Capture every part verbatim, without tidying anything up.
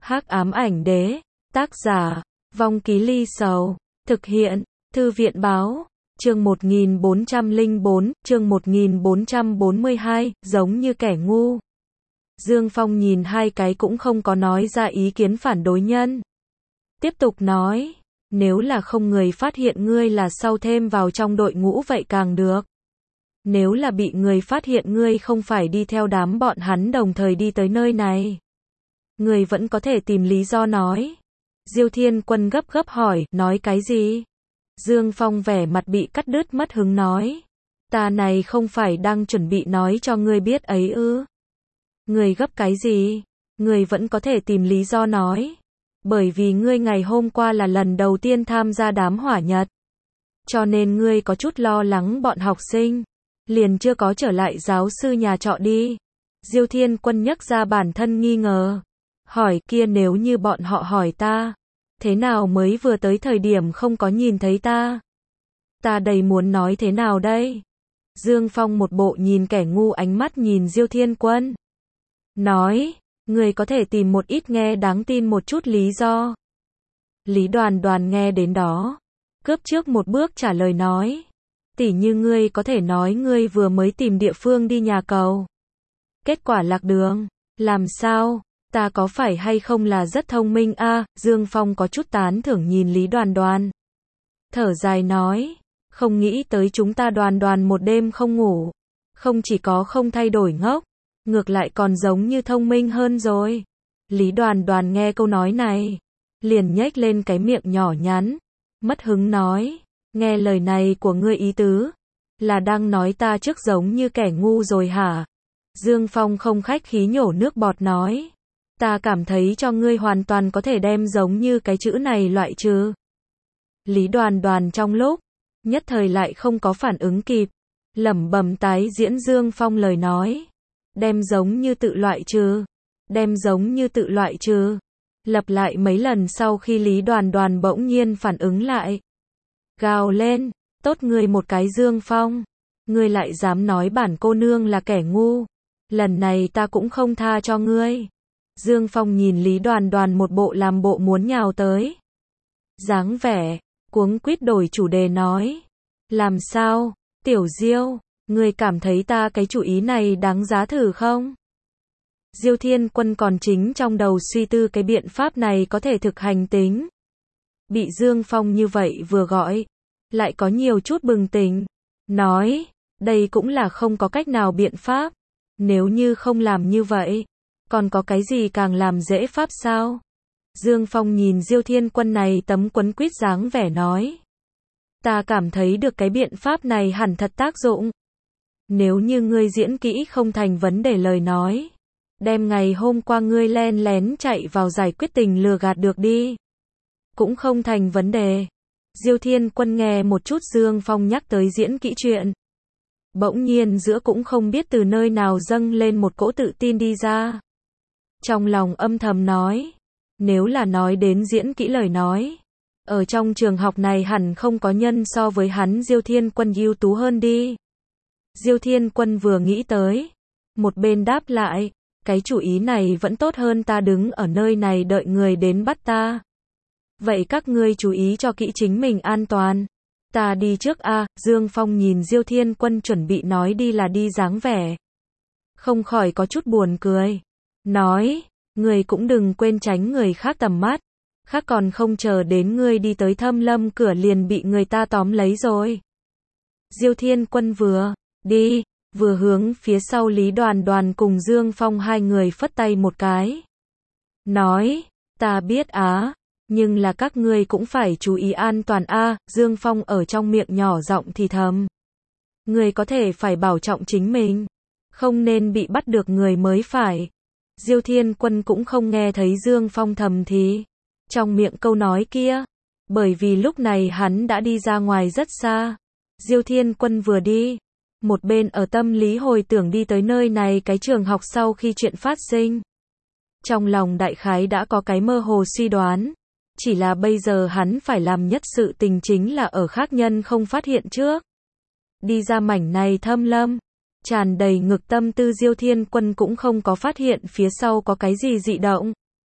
Hắc ám ảnh đế, tác giả, Vong Ký Ly Sầu, thực hiện, Thư viện báo, chương một nghìn bốn trăm lẻ bốn, chương một nghìn bốn trăm bốn mươi hai, giống như kẻ ngu. Dương Phong nhìn hai cái cũng không có nói ra ý kiến phản đối nhân. Tiếp tục nói, nếu là không người phát hiện ngươi là sau thêm vào trong đội ngũ vậy càng được. Nếu là bị người phát hiện ngươi không phải đi theo đám bọn hắn đồng thời đi tới nơi này. Người vẫn có thể tìm lý do nói. Diêu Thiên Quân gấp gấp hỏi, nói cái gì? Dương Phong vẻ mặt bị cắt đứt mất hứng nói. Ta này không phải đang chuẩn bị nói cho ngươi biết ấy ư. Người gấp cái gì? Người vẫn có thể tìm lý do nói. Bởi vì ngươi ngày hôm qua là lần đầu tiên tham gia đám hỏa nhật. Cho nên ngươi có chút lo lắng bọn học sinh. Liền chưa có trở lại giáo sư nhà trọ đi. Diêu Thiên Quân nhắc ra bản thân nghi ngờ. Hỏi kia nếu như bọn họ hỏi ta. Thế nào mới vừa tới thời điểm không có nhìn thấy ta? Ta đầy muốn nói thế nào đây? Dương Phong một bộ nhìn kẻ ngu ánh mắt nhìn Diêu Thiên Quân. Nói, người có thể tìm một ít nghe đáng tin một chút lý do. Lý Đoàn Đoàn nghe đến đó. Cướp trước một bước trả lời nói. Tỉ như ngươi có thể nói ngươi vừa mới tìm địa phương đi nhà cầu. Kết quả lạc đường. Làm sao? Ta có phải hay không là rất thông minh a? À, Dương Phong có chút tán thưởng nhìn Lý Đoàn Đoàn. Thở dài nói. Không nghĩ tới chúng ta Đoàn Đoàn một đêm không ngủ. Không chỉ có không thay đổi ngốc. Ngược lại còn giống như thông minh hơn rồi. Lý Đoàn Đoàn nghe câu nói này. Liền nhếch lên cái miệng nhỏ nhắn. Mất hứng nói. Nghe lời này của ngươi ý tứ. Là đang nói ta trước giống như kẻ ngu rồi hả? Dương Phong không khách khí nhổ nước bọt nói. Ta cảm thấy cho ngươi hoàn toàn có thể đem giống như cái chữ này loại trừ. Lý Đoàn Đoàn trong lúc nhất thời lại không có phản ứng kịp. Lẩm bẩm tái diễn Dương Phong lời nói. Đem giống như tự loại trừ. Đem giống như tự loại trừ. Lặp lại mấy lần sau khi Lý Đoàn Đoàn bỗng nhiên phản ứng lại. Gào lên, tốt ngươi một cái Dương Phong. Ngươi lại dám nói bản cô nương là kẻ ngu. Lần này ta cũng không tha cho ngươi. Dương Phong nhìn Lý Đoàn Đoàn một bộ làm bộ muốn nhào tới. Dáng vẻ, cuống quýt đổi chủ đề nói. Làm sao, Tiểu Diêu, ngươi cảm thấy ta cái chủ ý này đáng giá thử không? Diêu Thiên Quân còn chính trong đầu suy tư cái biện pháp này có thể thực hành tính. Bị Dương Phong như vậy vừa gọi, lại có nhiều chút bừng tỉnh. Nói, đây cũng là không có cách nào biện pháp. Nếu như không làm như vậy, còn có cái gì càng làm dễ pháp sao? Dương Phong nhìn Diêu Thiên Quân này tấm quấn quýt dáng vẻ nói. Ta cảm thấy được cái biện pháp này hẳn thật tác dụng. Nếu như ngươi diễn kỹ không thành vấn đề lời nói. Đem ngày hôm qua ngươi len lén chạy vào giải quyết tình lừa gạt được đi. Cũng không thành vấn đề. Diêu Thiên Quân nghe một chút Dương Phong nhắc tới diễn kỹ chuyện. Bỗng nhiên giữa cũng không biết từ nơi nào dâng lên một cỗ tự tin đi ra. Trong lòng âm thầm nói. Nếu là nói đến diễn kỹ lời nói. Ở trong trường học này hẳn không có nhân so với hắn Diêu Thiên Quân ưu tú hơn đi. Diêu Thiên Quân vừa nghĩ tới. Một bên đáp lại. Cái chủ ý này vẫn tốt hơn ta đứng ở nơi này đợi người đến bắt ta. Vậy các ngươi chú ý cho kỹ chính mình an toàn. Ta đi trước a. À, Dương Phong nhìn Diêu Thiên Quân chuẩn bị nói đi là đi dáng vẻ. Không khỏi có chút buồn cười. Nói, ngươi cũng đừng quên tránh người khác tầm mắt. Khác còn không chờ đến ngươi đi tới Thâm Lâm cửa liền bị người ta tóm lấy rồi. Diêu Thiên Quân vừa đi, vừa hướng phía sau Lý Đoàn Đoàn cùng Dương Phong hai người phất tay một cái. Nói, ta biết á. Nhưng là các ngươi cũng phải chú ý an toàn a. À, Dương Phong ở trong miệng nhỏ giọng thì thầm. Ngươi có thể phải bảo trọng chính mình. Không nên bị bắt được người mới phải. Diêu Thiên Quân cũng không nghe thấy Dương Phong thầm thì. Trong miệng câu nói kia. Bởi vì lúc này hắn đã đi ra ngoài rất xa. Diêu Thiên Quân vừa đi. Một bên ở tâm lý hồi tưởng đi tới nơi này cái trường học sau khi chuyện phát sinh. Trong lòng đại khái đã có cái mơ hồ suy đoán. Chỉ là bây giờ hắn phải làm nhất sự tình chính là ở khác nhân không phát hiện trước. Đi ra mảnh này Thâm Lâm. Tràn đầy ngực tâm tư Diêu Thiên Quân cũng không có phát hiện phía sau có cái gì dị động.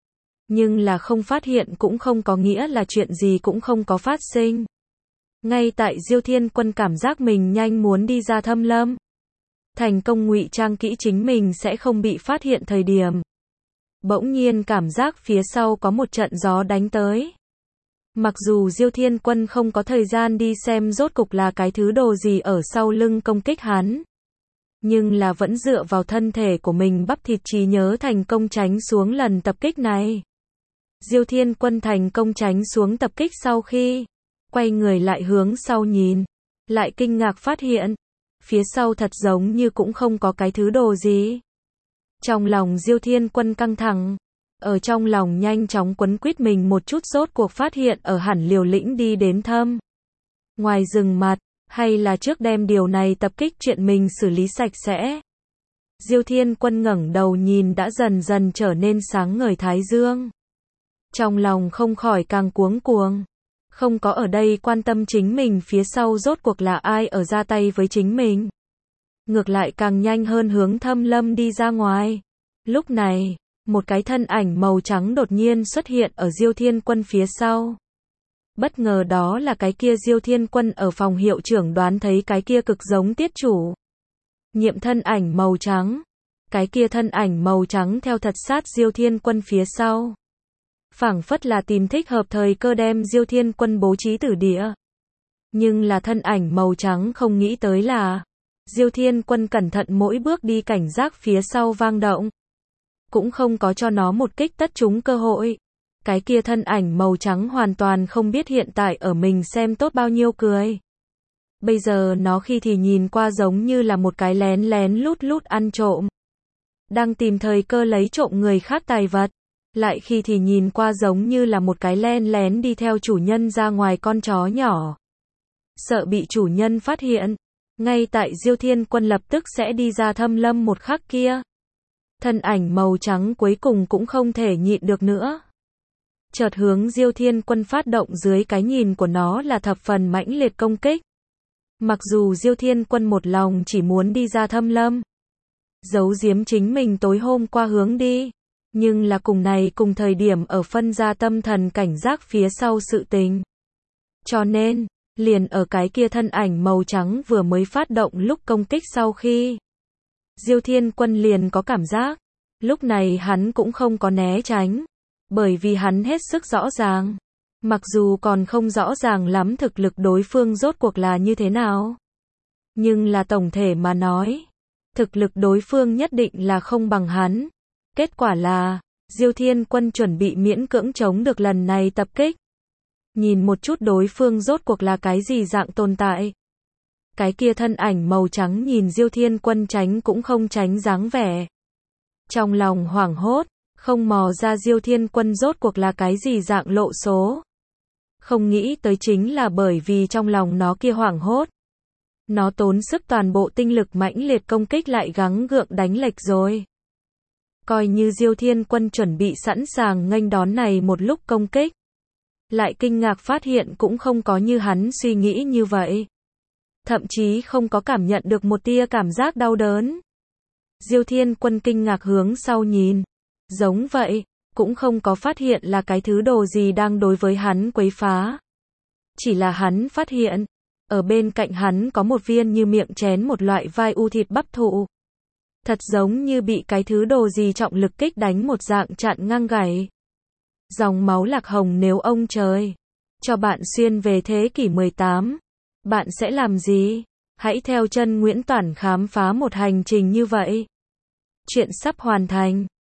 Nhưng là không phát hiện cũng không có nghĩa là chuyện gì cũng không có phát sinh. Ngay tại Diêu Thiên Quân cảm giác mình nhanh muốn đi ra thâm lâm, thành công ngụy trang kỹ chính mình sẽ không bị phát hiện thời điểm, bỗng nhiên cảm giác phía sau có một trận gió đánh tới. Mặc dù Diêu Thiên Quân không có thời gian đi xem rốt cục là cái thứ đồ gì ở sau lưng công kích hắn, nhưng là vẫn dựa vào thân thể của mình bắp thịt trí nhớ thành công tránh xuống lần tập kích này. Diêu Thiên Quân thành công tránh xuống tập kích sau khi quay người lại hướng sau nhìn, lại kinh ngạc phát hiện phía sau thật giống như cũng không có cái thứ đồ gì. Trong lòng Diêu Thiên Quân căng thẳng, ở trong lòng nhanh chóng quấn quýt mình một chút, rốt cuộc phát hiện ở hẳn liều lĩnh đi đến thâm ngoài rừng mặt, hay là trước đem điều này tập kích chuyện mình xử lý sạch sẽ. Diêu Thiên Quân ngẩng đầu nhìn đã dần dần trở nên sáng ngời thái dương, trong lòng không khỏi càng cuống cuồng, không có ở đây quan tâm chính mình phía sau rốt cuộc là ai ở ra tay với chính mình, ngược lại càng nhanh hơn hướng thâm lâm đi ra ngoài. Lúc này, một cái thân ảnh màu trắng đột nhiên xuất hiện ở Diêu Thiên Quân phía sau. Bất ngờ đó là cái kia Diêu Thiên Quân ở phòng hiệu trưởng đoán thấy cái kia cực giống tiết chủ nhiệm thân ảnh màu trắng. Cái kia thân ảnh màu trắng theo thật sát Diêu Thiên Quân phía sau, phảng phất là tìm thích hợp thời cơ đem Diêu Thiên Quân bố trí tử địa. Nhưng là thân ảnh màu trắng không nghĩ tới là Diêu Thiên Quân cẩn thận mỗi bước đi, cảnh giác phía sau vang động, cũng không có cho nó một kích tất trúng cơ hội. Cái kia thân ảnh màu trắng hoàn toàn không biết hiện tại ở mình xem tốt bao nhiêu cười. Bây giờ nó khi thì nhìn qua giống như là một cái lén lén lút lút ăn trộm, đang tìm thời cơ lấy trộm người khác tài vật, lại khi thì nhìn qua giống như là một cái len lén đi theo chủ nhân ra ngoài con chó nhỏ, sợ bị chủ nhân phát hiện. Ngay tại Diêu Thiên Quân lập tức sẽ đi ra thâm lâm một khắc kia, thân ảnh màu trắng cuối cùng cũng không thể nhịn được nữa, chợt hướng Diêu Thiên Quân phát động. Dưới cái nhìn của nó là thập phần mãnh liệt công kích. Mặc dù Diêu Thiên Quân một lòng chỉ muốn đi ra thâm lâm, giấu giếm chính mình tối hôm qua hướng đi, nhưng là cùng này cùng thời điểm ở phân ra tâm thần cảnh giác phía sau sự tình. Cho nên, liền ở cái kia thân ảnh màu trắng vừa mới phát động lúc công kích sau khi, Diêu Thiên Quân liền có cảm giác, lúc này hắn cũng không có né tránh, bởi vì hắn hết sức rõ ràng, mặc dù còn không rõ ràng lắm thực lực đối phương rốt cuộc là như thế nào, nhưng là tổng thể mà nói, thực lực đối phương nhất định là không bằng hắn. Kết quả là, Diêu Thiên Quân chuẩn bị miễn cưỡng chống được lần này tập kích. Nhìn một chút đối phương rốt cuộc là cái gì dạng tồn tại. Cái kia thân ảnh màu trắng nhìn Diêu Thiên Quân tránh cũng không tránh dáng vẻ, trong lòng hoảng hốt, không mò ra Diêu Thiên Quân rốt cuộc là cái gì dạng lộ số. Không nghĩ tới chính là bởi vì trong lòng nó kia hoảng hốt, nó tốn sức toàn bộ tinh lực mãnh liệt công kích lại gắng gượng đánh lệch rồi. Coi như Diêu Thiên Quân chuẩn bị sẵn sàng nghênh đón này một lúc công kích, lại kinh ngạc phát hiện cũng không có như hắn suy nghĩ như vậy. Thậm chí không có cảm nhận được một tia cảm giác đau đớn. Diêu Thiên Quân kinh ngạc hướng sau nhìn, giống vậy, cũng không có phát hiện là cái thứ đồ gì đang đối với hắn quấy phá. Chỉ là hắn phát hiện, ở bên cạnh hắn có một viên như miệng chén một loại vai u thịt bắp thụ. Thật giống như bị cái thứ đồ gì trọng lực kích đánh một dạng chặn ngang gãy. Dòng máu lạc hồng, nếu ông trời cho bạn xuyên về thế kỷ mười tám, bạn sẽ làm gì? Hãy theo chân Nguyễn Toản khám phá một hành trình như vậy. Chuyện sắp hoàn thành.